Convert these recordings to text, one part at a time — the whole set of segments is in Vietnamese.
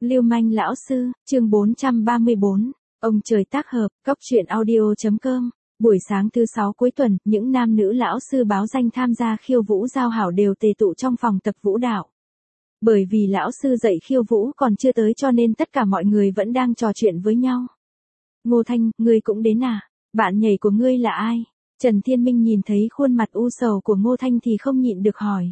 Lưu manh lão sư, chương 434, ông trời tác hợp, cóc truyện audio.com. Buổi sáng thứ 6 cuối tuần, những nam nữ lão sư báo danh tham gia khiêu vũ giao hảo đều tề tụ trong phòng tập vũ đạo. Bởi vì lão sư dạy khiêu vũ còn chưa tới cho nên tất cả mọi người vẫn đang trò chuyện với nhau. Ngô Thanh, ngươi cũng đến à? Bạn nhảy của ngươi là ai? Trần Thiên Minh nhìn thấy khuôn mặt u sầu của Ngô Thanh thì không nhịn được hỏi.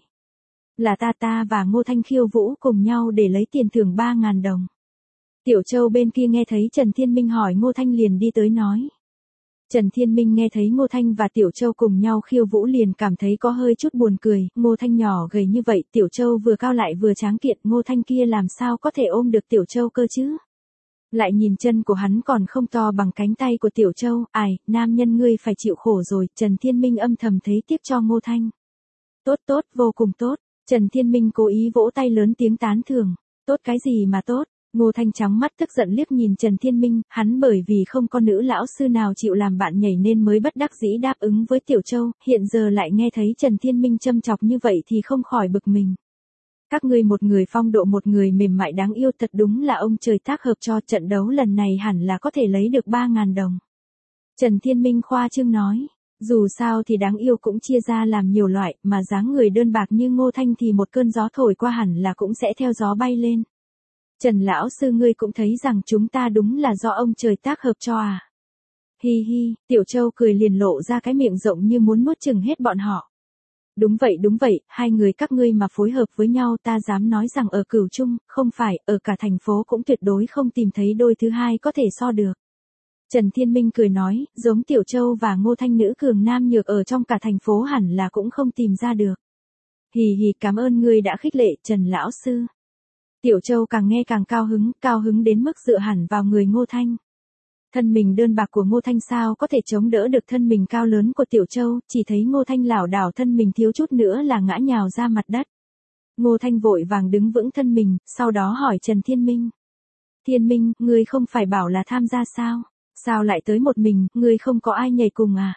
Là ta và Ngô Thanh khiêu vũ cùng nhau để lấy tiền thưởng 3.000 đồng. Tiểu Châu bên kia nghe thấy Trần Thiên Minh hỏi Ngô Thanh liền đi tới nói. Trần Thiên Minh nghe thấy Ngô Thanh và Tiểu Châu cùng nhau khiêu vũ liền cảm thấy có hơi chút buồn cười. Ngô Thanh nhỏ gầy như vậy, Tiểu Châu vừa cao lại vừa tráng kiện, Ngô Thanh kia làm sao có thể ôm được Tiểu Châu cơ chứ? Lại nhìn chân của hắn còn không to bằng cánh tay của Tiểu Châu, ai, nam nhân ngươi phải chịu khổ rồi. Trần Thiên Minh âm thầm thấy tiếc cho Ngô Thanh. Tốt, vô cùng tốt. Trần Thiên Minh cố ý vỗ tay lớn tiếng tán thưởng. Tốt cái gì mà tốt? Ngô Thanh trắng mắt tức giận liếc nhìn Trần Thiên Minh, hắn bởi vì không có nữ lão sư nào chịu làm bạn nhảy nên mới bất đắc dĩ đáp ứng với Tiểu Châu, hiện giờ lại nghe thấy Trần Thiên Minh châm chọc như vậy thì không khỏi bực mình. Các ngươi một người phong độ một người mềm mại đáng yêu, thật đúng là ông trời tác hợp cho. Trận đấu lần này hẳn là có thể lấy được 3.000 đồng. Trần Thiên Minh khoa trương nói. Dù sao thì đáng yêu cũng chia ra làm nhiều loại, mà dáng người đơn bạc như Ngô Thanh thì một cơn gió thổi qua hẳn là cũng sẽ theo gió bay lên. Trần lão sư ngươi cũng thấy rằng chúng ta đúng là do ông trời tác hợp cho à? Hi hi, Tiểu Châu cười liền lộ ra cái miệng rộng như muốn nuốt chửng hết bọn họ. Đúng vậy, hai người các ngươi mà phối hợp với nhau ta dám nói rằng ở Cửu Trung, không phải, ở cả thành phố cũng tuyệt đối không tìm thấy đôi thứ hai có thể so được. Trần Thiên Minh cười nói, giống Tiểu Châu và Ngô Thanh nữ cường nam nhược ở trong cả thành phố hẳn là cũng không tìm ra được. Hì, cảm ơn ngươi đã khích lệ, Trần lão sư. Tiểu Châu càng nghe càng cao hứng đến mức dựa hẳn vào người Ngô Thanh. Thân mình đơn bạc của Ngô Thanh sao có thể chống đỡ được thân mình cao lớn của Tiểu Châu, chỉ thấy Ngô Thanh lảo đảo thân mình thiếu chút nữa là ngã nhào ra mặt đất. Ngô Thanh vội vàng đứng vững thân mình, sau đó hỏi Trần Thiên Minh. Thiên Minh, ngươi không phải bảo là tham gia sao? Sao lại tới một mình, ngươi không có ai nhảy cùng à?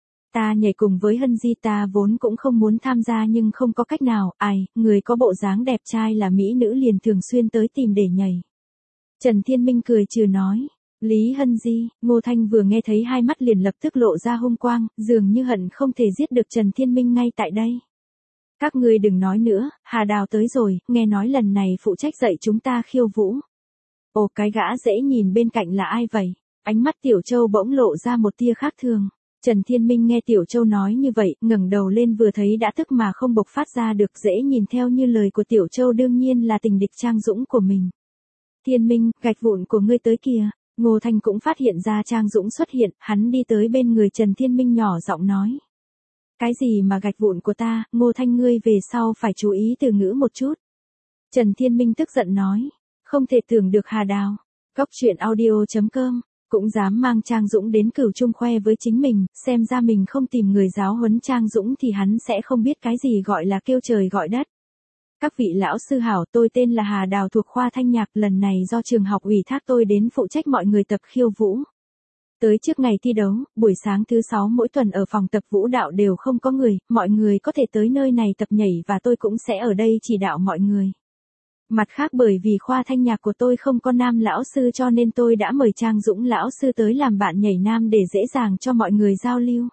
Ta nhảy cùng với Hân Di, ta vốn cũng không muốn tham gia nhưng không có cách nào, người có bộ dáng đẹp trai là mỹ nữ liền thường xuyên tới tìm để nhảy. Trần Thiên Minh cười trừ nói, Lý Hân Di, Ngô Thanh vừa nghe thấy hai mắt liền lập tức lộ ra hung quang, dường như hận không thể giết được Trần Thiên Minh ngay tại đây. Các ngươi đừng nói nữa, Hà Đào tới rồi, nghe nói lần này phụ trách dạy chúng ta khiêu vũ. Ồ, cái gã dễ nhìn bên cạnh là ai vậy? Ánh mắt Tiểu Châu bỗng lộ ra một tia khác thường. Trần Thiên Minh nghe Tiểu Châu nói như vậy, ngẩng đầu lên vừa thấy đã tức mà không bộc phát ra được, dễ nhìn theo như lời của Tiểu Châu đương nhiên là tình địch Trang Dũng của mình. Thiên Minh, gạch vụn của ngươi tới kìa. Ngô Thanh cũng phát hiện ra Trang Dũng xuất hiện, hắn đi tới bên người Trần Thiên Minh nhỏ giọng nói. Cái gì mà gạch vụn của ta, Ngô Thanh ngươi về sau phải chú ý từ ngữ một chút. Trần Thiên Minh tức giận nói, không thể tưởng được Hà Đào. Cóc truyện audio.com. Cũng dám mang Trang Dũng đến Cửu Trung khoe với chính mình, xem ra mình không tìm người giáo huấn Trang Dũng thì hắn sẽ không biết cái gì gọi là kêu trời gọi đất. Các vị lão sư hảo, tôi tên là Hà Đào thuộc khoa thanh nhạc, lần này do trường học ủy thác tôi đến phụ trách mọi người tập khiêu vũ. Tới trước ngày thi đấu, buổi sáng thứ 6 mỗi tuần ở phòng tập vũ đạo đều không có người, mọi người có thể tới nơi này tập nhảy và tôi cũng sẽ ở đây chỉ đạo mọi người. Mặt khác bởi vì khoa thanh nhạc của tôi không có nam lão sư cho nên tôi đã mời Trang Dũng lão sư tới làm bạn nhảy nam để dễ dàng cho mọi người giao lưu.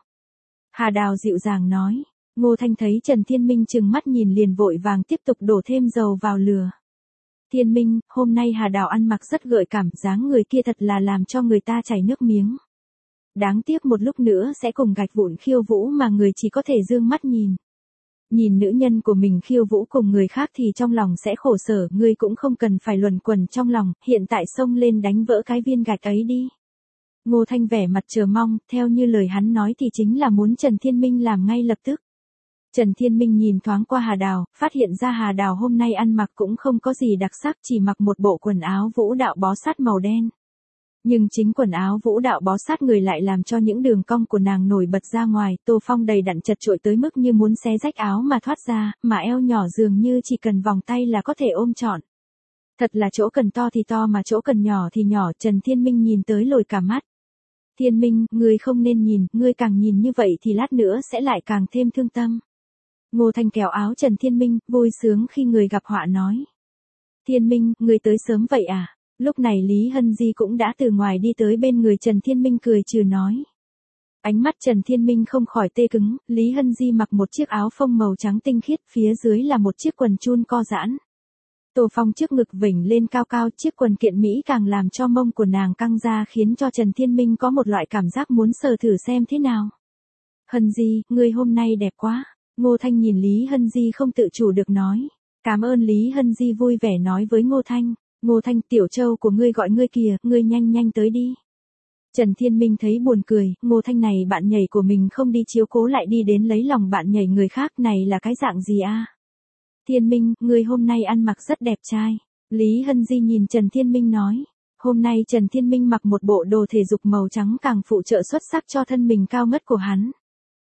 Hà Đào dịu dàng nói. Ngô Thanh thấy Trần Thiên Minh trừng mắt nhìn liền vội vàng tiếp tục đổ thêm dầu vào lửa. Thiên Minh, hôm nay Hà Đào ăn mặc rất gợi cảm, dáng người kia thật là làm cho người ta chảy nước miếng. Đáng tiếc một lúc nữa sẽ cùng gạch vụn khiêu vũ mà người chỉ có thể dương mắt nhìn. Nhìn nữ nhân của mình khiêu vũ cùng người khác thì trong lòng sẽ khổ sở, ngươi cũng không cần phải luẩn quẩn trong lòng, hiện tại xông lên đánh vỡ cái viên gạch ấy đi. Ngô Thanh vẻ mặt chờ mong, theo như lời hắn nói thì chính là muốn Trần Thiên Minh làm ngay lập tức. Trần Thiên Minh nhìn thoáng qua Hà Đào, phát hiện ra Hà Đào hôm nay ăn mặc cũng không có gì đặc sắc, chỉ mặc một bộ quần áo vũ đạo bó sát màu đen. Nhưng chính quần áo vũ đạo bó sát người lại làm cho những đường cong của nàng nổi bật ra ngoài, tô phong đầy đặn chật chội tới mức như muốn xé rách áo mà thoát ra, mà eo nhỏ dường như chỉ cần vòng tay là có thể ôm trọn. Thật là chỗ cần to thì to mà chỗ cần nhỏ thì nhỏ, Trần Thiên Minh nhìn tới lồi cả mắt. Thiên Minh, ngươi không nên nhìn, ngươi càng nhìn như vậy thì lát nữa sẽ lại càng thêm thương tâm. Ngô Thanh kéo áo Trần Thiên Minh, vui sướng khi người gặp họa nói. Thiên Minh, ngươi tới sớm vậy à? Lúc này Lý Hân Di cũng đã từ ngoài đi tới bên người Trần Thiên Minh cười trừ nói. Ánh mắt Trần Thiên Minh không khỏi tê cứng, Lý Hân Di mặc một chiếc áo phông màu trắng tinh khiết, phía dưới là một chiếc quần chun co giãn. Tổ phong trước ngực vểnh lên cao cao, chiếc quần kiện Mỹ càng làm cho mông của nàng căng ra khiến cho Trần Thiên Minh có một loại cảm giác muốn sờ thử xem thế nào. Hân Di, ngươi hôm nay đẹp quá. Ngô Thanh nhìn Lý Hân Di không tự chủ được nói. Cảm ơn. Lý Hân Di vui vẻ nói với Ngô Thanh. Ngô Thanh, tiểu châu của ngươi gọi ngươi kìa, ngươi nhanh nhanh tới đi. Trần Thiên Minh thấy buồn cười, Ngô Thanh này bạn nhảy của mình không đi chiếu cố lại đi đến lấy lòng bạn nhảy người khác, này là cái dạng gì a? Thiên Minh, ngươi hôm nay ăn mặc rất đẹp trai. Lý Hân Di nhìn Trần Thiên Minh nói. Hôm nay Trần Thiên Minh mặc một bộ đồ thể dục màu trắng càng phụ trợ xuất sắc cho thân mình cao ngất của hắn.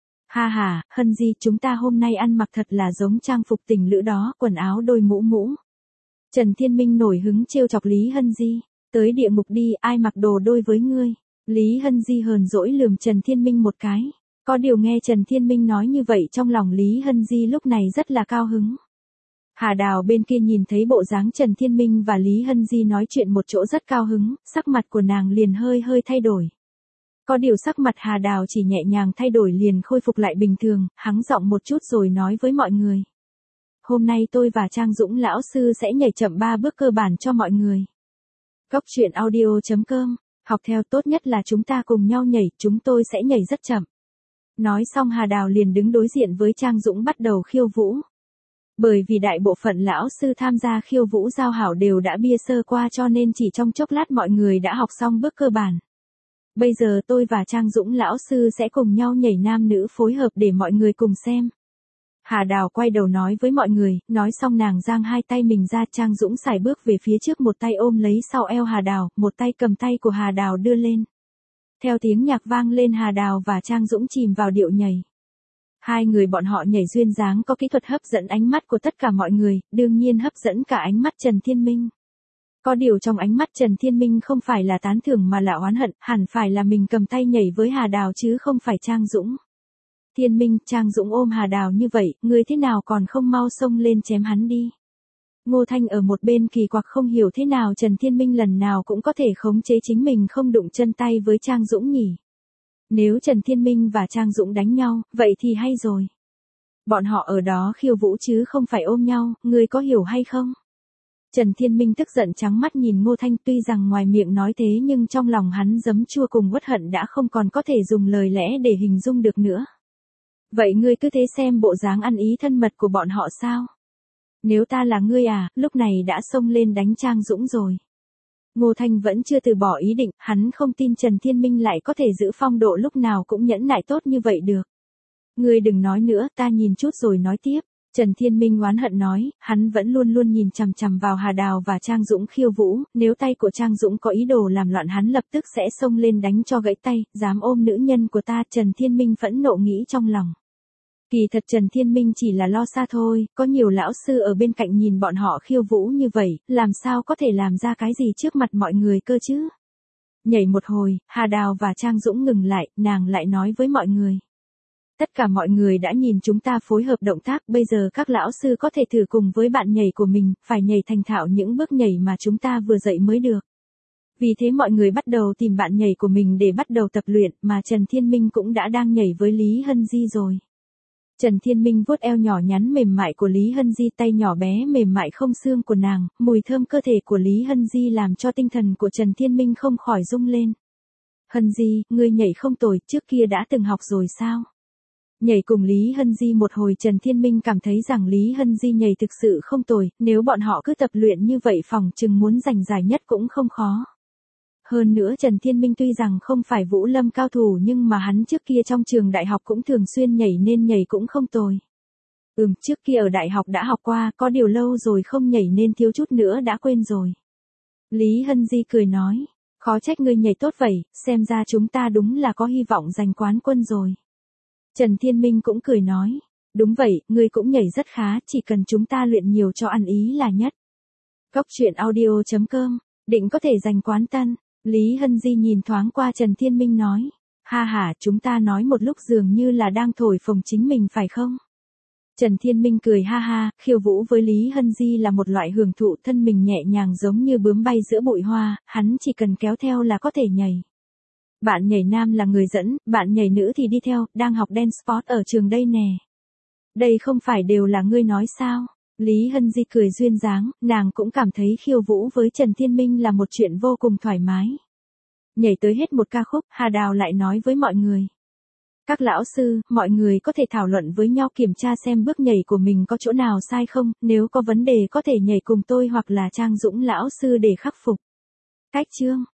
Ha ha, Hân Di, chúng ta hôm nay ăn mặc thật là giống trang phục tình lữ đó, quần áo đôi mũ mũ. Trần Thiên Minh nổi hứng trêu chọc Lý Hân Di. Tới địa ngục đi, ai mặc đồ đôi với ngươi. Lý Hân Di hờn dỗi lườm Trần Thiên Minh một cái. Có điều nghe Trần Thiên Minh nói như vậy trong lòng Lý Hân Di lúc này rất là cao hứng. Hà Đào bên kia nhìn thấy bộ dáng Trần Thiên Minh và Lý Hân Di nói chuyện một chỗ rất cao hứng, sắc mặt của nàng liền hơi hơi thay đổi. Có điều sắc mặt Hà Đào chỉ nhẹ nhàng thay đổi liền khôi phục lại bình thường, hắng giọng một chút rồi nói với mọi người. Hôm nay tôi và Trang Dũng lão sư sẽ nhảy chậm 3 bước cơ bản cho mọi người. Góc truyện audio.com, học theo tốt nhất là chúng ta cùng nhau nhảy, chúng tôi sẽ nhảy rất chậm. Nói xong Hà Đào liền đứng đối diện với Trang Dũng bắt đầu khiêu vũ. Bởi vì đại bộ phận lão sư tham gia khiêu vũ giao hảo đều đã bia sơ qua cho nên chỉ trong chốc lát mọi người đã học xong bước cơ bản. Bây giờ tôi và Trang Dũng lão sư sẽ cùng nhau nhảy nam nữ phối hợp để mọi người cùng xem. Hà Đào quay đầu nói với mọi người, nói xong nàng giang hai tay mình ra, Trang Dũng sải bước về phía trước, một tay ôm lấy sau eo Hà Đào, một tay cầm tay của Hà Đào đưa lên. Theo tiếng nhạc vang lên Hà Đào và Trang Dũng chìm vào điệu nhảy. Hai người bọn họ nhảy duyên dáng có kỹ thuật hấp dẫn ánh mắt của tất cả mọi người, đương nhiên hấp dẫn cả ánh mắt Trần Thiên Minh. Có điều trong ánh mắt Trần Thiên Minh không phải là tán thưởng mà là oán hận, hẳn phải là mình cầm tay nhảy với Hà Đào chứ không phải Trang Dũng. Thiên Minh, Trang Dũng ôm Hà Đào như vậy, ngươi thế nào còn không mau xông lên chém hắn đi. Ngô Thanh ở một bên kỳ quặc không hiểu thế nào Trần Thiên Minh lần nào cũng có thể khống chế chính mình không đụng chân tay với Trang Dũng nhỉ. Nếu Trần Thiên Minh và Trang Dũng đánh nhau, vậy thì hay rồi. Bọn họ ở đó khiêu vũ chứ không phải ôm nhau, ngươi có hiểu hay không? Trần Thiên Minh tức giận trắng mắt nhìn Ngô Thanh, tuy rằng ngoài miệng nói thế nhưng trong lòng hắn giấm chua cùng uất hận đã không còn có thể dùng lời lẽ để hình dung được nữa. Vậy ngươi cứ thế xem bộ dáng ăn ý thân mật của bọn họ sao? Nếu ta là ngươi à, lúc này đã xông lên đánh Trang Dũng rồi. Ngô Thanh vẫn chưa từ bỏ ý định, hắn không tin Trần Thiên Minh lại có thể giữ phong độ lúc nào cũng nhẫn nại tốt như vậy được. Ngươi đừng nói nữa, ta nhìn chút rồi nói tiếp. Trần Thiên Minh oán hận nói, hắn vẫn luôn luôn nhìn chằm chằm vào Hà Đào và Trang Dũng khiêu vũ, nếu tay của Trang Dũng có ý đồ làm loạn hắn lập tức sẽ xông lên đánh cho gãy tay, dám ôm nữ nhân của ta. Trần Thiên Minh phẫn nộ nghĩ trong lòng. Kỳ thật Trần Thiên Minh chỉ là lo xa thôi, có nhiều lão sư ở bên cạnh nhìn bọn họ khiêu vũ như vậy, làm sao có thể làm ra cái gì trước mặt mọi người cơ chứ. Nhảy một hồi, Hà Đào và Trang Dũng ngừng lại, nàng lại nói với mọi người. Tất cả mọi người đã nhìn chúng ta phối hợp động tác, bây giờ các lão sư có thể thử cùng với bạn nhảy của mình, phải nhảy thành thạo những bước nhảy mà chúng ta vừa dạy mới được. Vì thế mọi người bắt đầu tìm bạn nhảy của mình để bắt đầu tập luyện, mà Trần Thiên Minh cũng đã đang nhảy với Lý Hân Di rồi. Trần Thiên Minh vuốt eo nhỏ nhắn mềm mại của Lý Hân Di, tay nhỏ bé mềm mại không xương của nàng, mùi thơm cơ thể của Lý Hân Di làm cho tinh thần của Trần Thiên Minh không khỏi rung lên. Hân Di, ngươi nhảy không tồi, trước kia đã từng học rồi sao? Nhảy cùng Lý Hân Di một hồi Trần Thiên Minh cảm thấy rằng Lý Hân Di nhảy thực sự không tồi, nếu bọn họ cứ tập luyện như vậy phỏng chừng muốn giành giải nhất cũng không khó. Hơn nữa Trần Thiên Minh tuy rằng không phải Vũ Lâm cao thủ nhưng mà hắn trước kia trong trường đại học cũng thường xuyên nhảy nên nhảy cũng không tồi. Trước kia ở đại học đã học qua, có điều lâu rồi không nhảy nên thiếu chút nữa đã quên rồi. Lý Hân Di cười nói, khó trách ngươi nhảy tốt vậy, xem ra chúng ta đúng là có hy vọng giành quán quân rồi. Trần Thiên Minh cũng cười nói, đúng vậy, ngươi cũng nhảy rất khá, chỉ cần chúng ta luyện nhiều cho ăn ý là nhất. Góc truyện audio.com, định có thể giành quán tân. Lý Hân Di nhìn thoáng qua Trần Thiên Minh nói, ha ha, chúng ta nói một lúc dường như là đang thổi phồng chính mình phải không? Trần Thiên Minh cười ha ha, khiêu vũ với Lý Hân Di là một loại hưởng thụ, thân mình nhẹ nhàng giống như bướm bay giữa bụi hoa, hắn chỉ cần kéo theo là có thể nhảy. Bạn nhảy nam là người dẫn, bạn nhảy nữ thì đi theo, đang học dance sport ở trường đây nè. Đây không phải đều là ngươi nói sao? Lý Hân Di cười duyên dáng, nàng cũng cảm thấy khiêu vũ với Trần Thiên Minh là một chuyện vô cùng thoải mái. Nhảy tới hết một ca khúc, Hà Đào lại nói với mọi người. Các lão sư, mọi người có thể thảo luận với nhau kiểm tra xem bước nhảy của mình có chỗ nào sai không, nếu có vấn đề có thể nhảy cùng tôi hoặc là Trang Dũng lão sư để khắc phục. Cách chương